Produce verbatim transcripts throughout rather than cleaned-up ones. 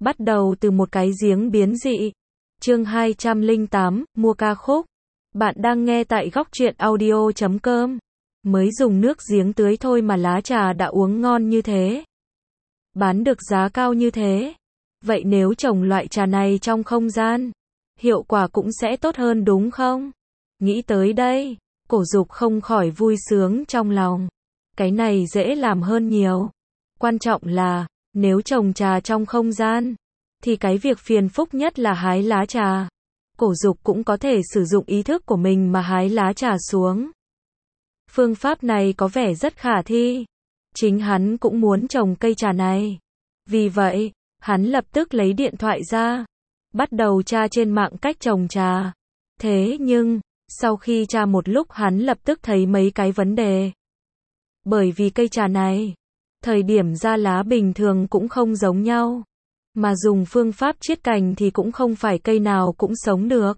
Bắt đầu từ một cái giếng biến dị. Chương hai trăm lẻ tám, mua ca khúc. Bạn đang nghe tại góc truyện audio chấm com. Mới dùng nước giếng tưới thôi mà lá trà đã uống ngon như thế. Bán được giá cao như thế. Vậy nếu trồng loại trà này trong không gian, hiệu quả cũng sẽ tốt hơn đúng không? Nghĩ tới đây, Cổ Dục không khỏi vui sướng trong lòng. Cái này dễ làm hơn nhiều. Quan trọng là, nếu trồng trà trong không gian, thì cái việc phiền phức nhất là hái lá trà. Cổ Dục cũng có thể sử dụng ý thức của mình mà hái lá trà xuống. Phương pháp này có vẻ rất khả thi. Chính hắn cũng muốn trồng cây trà này. Vì vậy, hắn lập tức lấy điện thoại ra, bắt đầu tra trên mạng cách trồng trà. Thế nhưng, sau khi tra một lúc hắn lập tức thấy mấy cái vấn đề. Bởi vì cây trà này, thời điểm ra lá bình thường cũng không giống nhau. Mà dùng phương pháp chiết cành thì cũng không phải cây nào cũng sống được.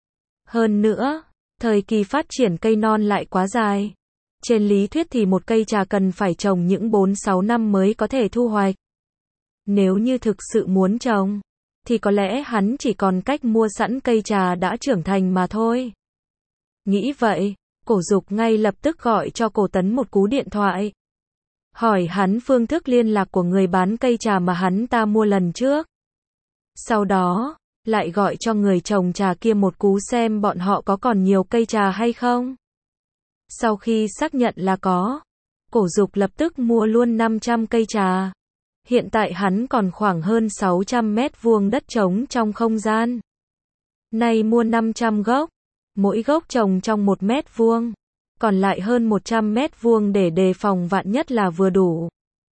Hơn nữa, thời kỳ phát triển cây non lại quá dài. Trên lý thuyết thì một cây trà cần phải trồng những bốn sáu năm mới có thể thu hoạch. Nếu như thực sự muốn trồng, thì có lẽ hắn chỉ còn cách mua sẵn cây trà đã trưởng thành mà thôi. Nghĩ vậy, Cổ Dục ngay lập tức gọi cho Cổ Tấn một cú điện thoại. Hỏi hắn phương thức liên lạc của người bán cây trà mà hắn ta mua lần trước. Sau đó, lại gọi cho người trồng trà kia một cú xem bọn họ có còn nhiều cây trà hay không. Sau khi xác nhận là có, Cổ Dục lập tức mua luôn năm trăm cây trà. Hiện tại hắn còn khoảng hơn sáu trăm mét vuông đất trống trong không gian. Nay mua năm trăm gốc, mỗi gốc trồng trong một mét vuông, còn lại hơn một trăm mét vuông để đề phòng vạn nhất là vừa đủ.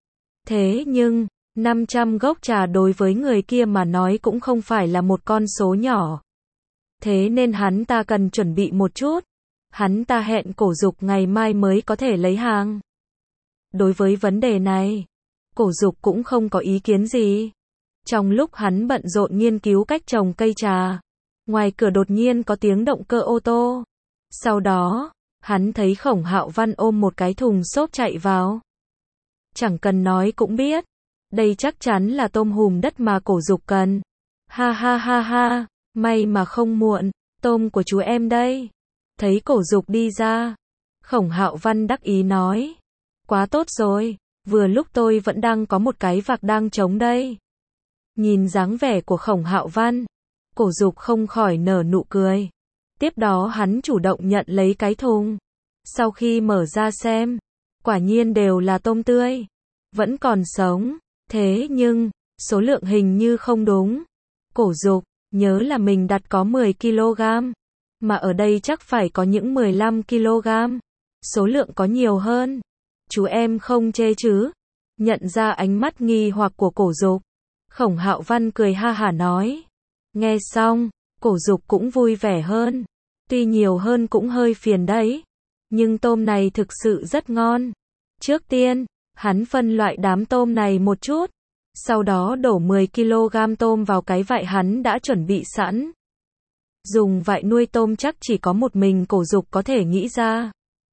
Thế nhưng, năm trăm gốc trà đối với người kia mà nói cũng không phải là một con số nhỏ. Thế nên hắn ta cần chuẩn bị một chút. Hắn ta hẹn Cổ Dục ngày mai mới có thể lấy hàng. Đối với vấn đề này, Cổ Dục cũng không có ý kiến gì. Trong lúc hắn bận rộn nghiên cứu cách trồng cây trà, ngoài cửa đột nhiên có tiếng động cơ ô tô. Sau đó, hắn thấy Khổng Hạo Văn ôm một cái thùng xốp chạy vào. Chẳng cần nói cũng biết, đây chắc chắn là tôm hùm đất mà Cổ Dục cần. Ha ha ha ha, may mà không muộn, tôm của chú em đây. Thấy Cổ Dục đi ra, Khổng Hạo Văn đắc ý nói. Quá tốt rồi, vừa lúc tôi vẫn đang có một cái vạc đang trống đây. Nhìn dáng vẻ của Khổng Hạo Văn, Cổ Dục không khỏi nở nụ cười. Tiếp đó hắn chủ động nhận lấy cái thùng. Sau khi mở ra xem, quả nhiên đều là tôm tươi, vẫn còn sống. Thế nhưng, số lượng hình như không đúng. Cổ Dục nhớ là mình đặt có mười ki lô gam, mà ở đây chắc phải có những mười lăm ki lô gam. Số lượng có nhiều hơn. Chú em không chê chứ? Nhận ra ánh mắt nghi hoặc của Cổ Dục, Khổng Hạo Văn cười ha hả nói. Nghe xong, Cổ Dục cũng vui vẻ hơn. Tuy nhiều hơn cũng hơi phiền đấy, nhưng tôm này thực sự rất ngon. Trước tiên, hắn phân loại đám tôm này một chút, sau đó đổ mười ki lô gam tôm vào cái vại hắn đã chuẩn bị sẵn. Dùng vại nuôi tôm chắc chỉ có một mình Cổ Dục có thể nghĩ ra.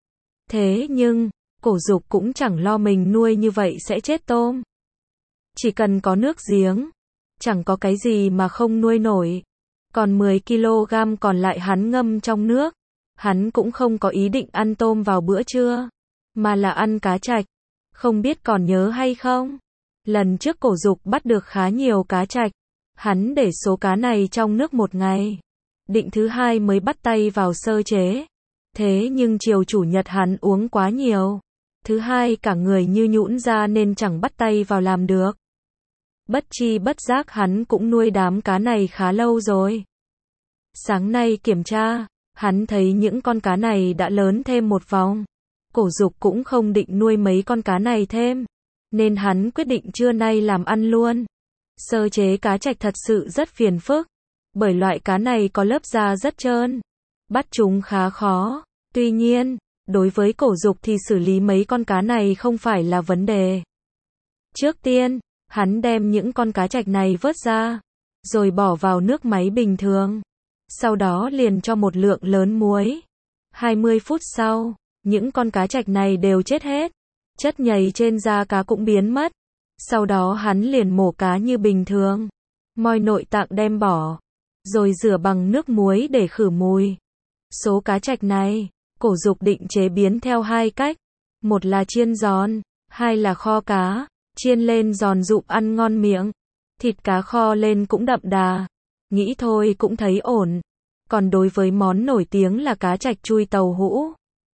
Thế nhưng, Cổ Dục cũng chẳng lo mình nuôi như vậy sẽ chết tôm. Chỉ cần có nước giếng, chẳng có cái gì mà không nuôi nổi. Còn mười ki lô gam còn lại hắn ngâm trong nước. Hắn cũng không có ý định ăn tôm vào bữa trưa, mà là ăn cá trạch. Không biết còn nhớ hay không? Lần trước Cổ Dục bắt được khá nhiều cá trạch. Hắn để số cá này trong nước một ngày. Định thứ hai mới bắt tay vào sơ chế. Thế nhưng chiều chủ nhật hắn uống quá nhiều. Thứ hai cả người như nhũn ra nên chẳng bắt tay vào làm được. Bất chi bất giác hắn cũng nuôi đám cá này khá lâu rồi. Sáng nay kiểm tra, hắn thấy những con cá này đã lớn thêm một vòng. Cổ Dục cũng không định nuôi mấy con cá này thêm, nên hắn quyết định trưa nay làm ăn luôn. Sơ chế cá trạch thật sự rất phiền phức, bởi loại cá này có lớp da rất trơn. Bắt chúng khá khó. Tuy nhiên, đối với Cổ Dục thì xử lý mấy con cá này không phải là vấn đề. Trước tiên, hắn đem những con cá trạch này vớt ra, rồi bỏ vào nước máy bình thường. Sau đó liền cho một lượng lớn muối. hai mươi phút sau, những con cá trạch này đều chết hết. Chất nhầy trên da cá cũng biến mất. Sau đó hắn liền mổ cá như bình thường. moi nội tạng đem bỏ, rồi rửa bằng nước muối để khử mùi. Số cá trạch này, Cổ Dục định chế biến theo hai cách, một là chiên giòn, hai là kho cá, chiên lên giòn rụm ăn ngon miệng, thịt cá kho lên cũng đậm đà, nghĩ thôi cũng thấy ổn. Còn đối với món nổi tiếng là cá trạch chui tàu hũ,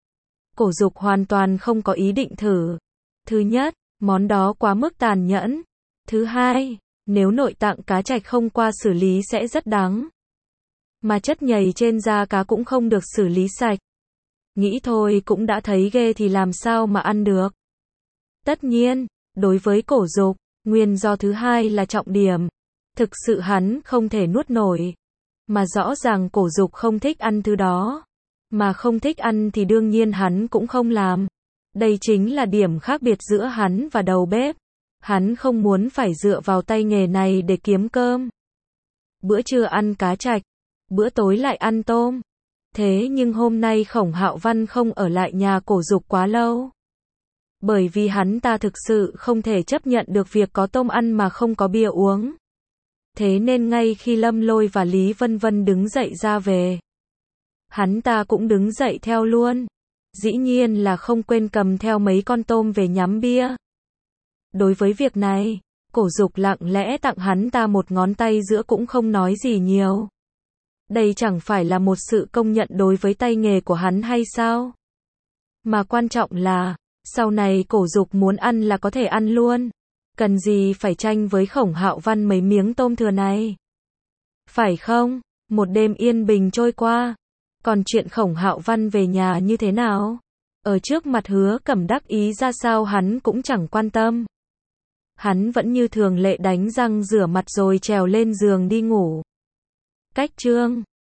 Cổ Dục hoàn toàn không có ý định thử. Thứ nhất, món đó quá mức tàn nhẫn. Thứ hai, nếu nội tạng cá trạch không qua xử lý sẽ rất đắng. Mà chất nhầy trên da cá cũng không được xử lý sạch. Nghĩ thôi cũng đã thấy ghê thì làm sao mà ăn được. Tất nhiên, đối với Cổ Dục, nguyên do thứ hai là trọng điểm. Thực sự hắn không thể nuốt nổi. Mà rõ ràng Cổ Dục không thích ăn thứ đó. Mà không thích ăn thì đương nhiên hắn cũng không làm. Đây chính là điểm khác biệt giữa hắn và đầu bếp. Hắn không muốn phải dựa vào tay nghề này để kiếm cơm. Bữa trưa ăn cá trạch, bữa tối lại ăn tôm. Thế nhưng hôm nay Khổng Hạo Văn không ở lại nhà Cổ Dục quá lâu. Bởi vì hắn ta thực sự không thể chấp nhận được việc có tôm ăn mà không có bia uống. Thế nên ngay khi Lâm Lôi và Lý Vân Vân đứng dậy ra về, hắn ta cũng đứng dậy theo luôn. Dĩ nhiên là không quên cầm theo mấy con tôm về nhắm bia. Đối với việc này, Cổ Dục lặng lẽ tặng hắn ta một ngón tay giữa cũng không nói gì nhiều. Đây chẳng phải là một sự công nhận đối với tay nghề của hắn hay sao? Mà quan trọng là, sau này Cổ Dục muốn ăn là có thể ăn luôn. Cần gì phải tranh với Khổng Hạo Văn mấy miếng tôm thừa này? Phải không? Một đêm yên bình trôi qua. Còn chuyện Khổng Hạo Văn về nhà như thế nào? Ở trước mặt Hứa Cẩm đắc ý ra sao hắn cũng chẳng quan tâm. Hắn vẫn như thường lệ đánh răng rửa mặt rồi trèo lên giường đi ngủ. Cách chương